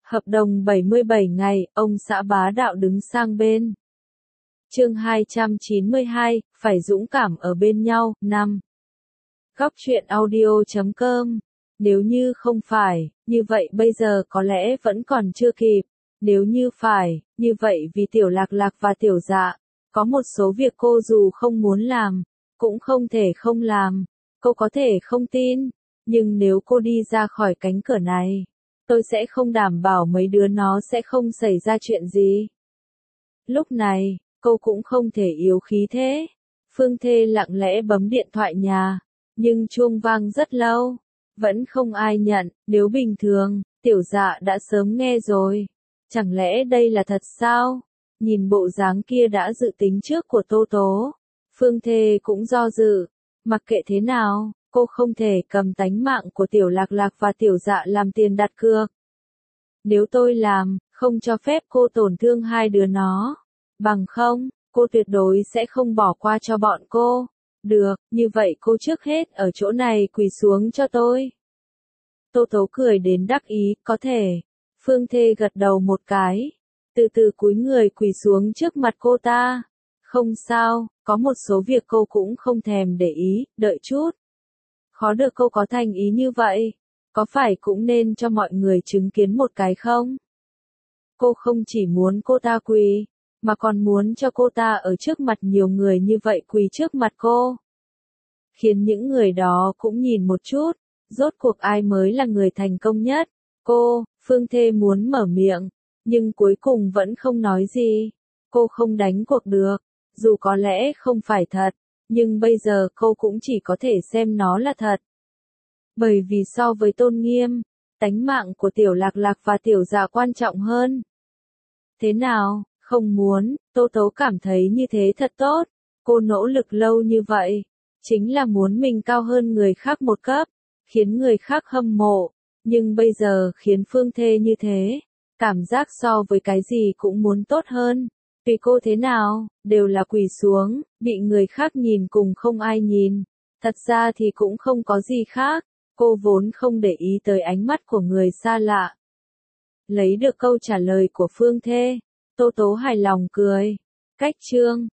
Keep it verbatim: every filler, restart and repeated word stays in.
Hợp đồng bảy mươi bảy ngày, ông xã bá đạo đứng sang bên. Chương hai trăm chín mươi hai, phải dũng cảm ở bên nhau, năm. Góc truyện audio chấm com. Nếu như không phải, như vậy bây giờ có lẽ vẫn còn chưa kịp. Nếu như phải, như vậy vì Tiểu Lạc Lạc và Tiểu Dạ, có một số việc cô dù không muốn làm, cũng không thể không làm. Cô có thể không tin, nhưng nếu cô đi ra khỏi cánh cửa này, tôi sẽ không đảm bảo mấy đứa nó sẽ không xảy ra chuyện gì. Lúc này, cô cũng không thể yếu khí thế. Phương Thê lặng lẽ bấm điện thoại nhà, nhưng chuông vang rất lâu, vẫn không ai nhận. Nếu bình thường, Tiểu Dạ đã sớm nghe rồi. Chẳng lẽ đây là thật sao? Nhìn bộ dáng kia đã dự tính trước của Tô Tố, Phương Thê cũng do dự. Mặc kệ thế nào, cô không thể cầm tánh mạng của Tiểu Lạc Lạc và Tiểu Dạ làm tiền đặt cược. Nếu tôi làm, không cho phép cô tổn thương hai đứa nó. Bằng không, cô tuyệt đối sẽ không bỏ qua cho bọn cô. Được, như vậy cô trước hết ở chỗ này quỳ xuống cho tôi. Tô Tố cười đến đắc ý, có thể. Phương Thê gật đầu một cái, từ từ cúi người quỳ xuống trước mặt cô ta. Không sao, có một số việc cô cũng không thèm để ý, đợi chút. Khó được cô có thành ý như vậy, có phải cũng nên cho mọi người chứng kiến một cái không? Cô không chỉ muốn cô ta quỳ, mà còn muốn cho cô ta ở trước mặt nhiều người như vậy quỳ trước mặt cô. Khiến những người đó cũng nhìn một chút, rốt cuộc ai mới là người thành công nhất. Cô, Phương Thê muốn mở miệng, nhưng cuối cùng vẫn không nói gì. Cô không đánh cuộc được, dù có lẽ không phải thật, nhưng bây giờ cô cũng chỉ có thể xem nó là thật. Bởi vì so với tôn nghiêm, tánh mạng của Tiểu Lạc Lạc và Tiểu Dạ quan trọng hơn. Thế nào, không muốn, Tô Tố cảm thấy như thế thật tốt. Cô nỗ lực lâu như vậy, chính là muốn mình cao hơn người khác một cấp, khiến người khác hâm mộ. Nhưng bây giờ khiến Phương Thê như thế, cảm giác so với cái gì cũng muốn tốt hơn. Vì cô thế nào, đều là quỳ xuống, bị người khác nhìn cùng không ai nhìn. Thật ra thì cũng không có gì khác, cô vốn không để ý tới ánh mắt của người xa lạ. Lấy được câu trả lời của Phương Thê, Tô Tố hài lòng cười. Cách chương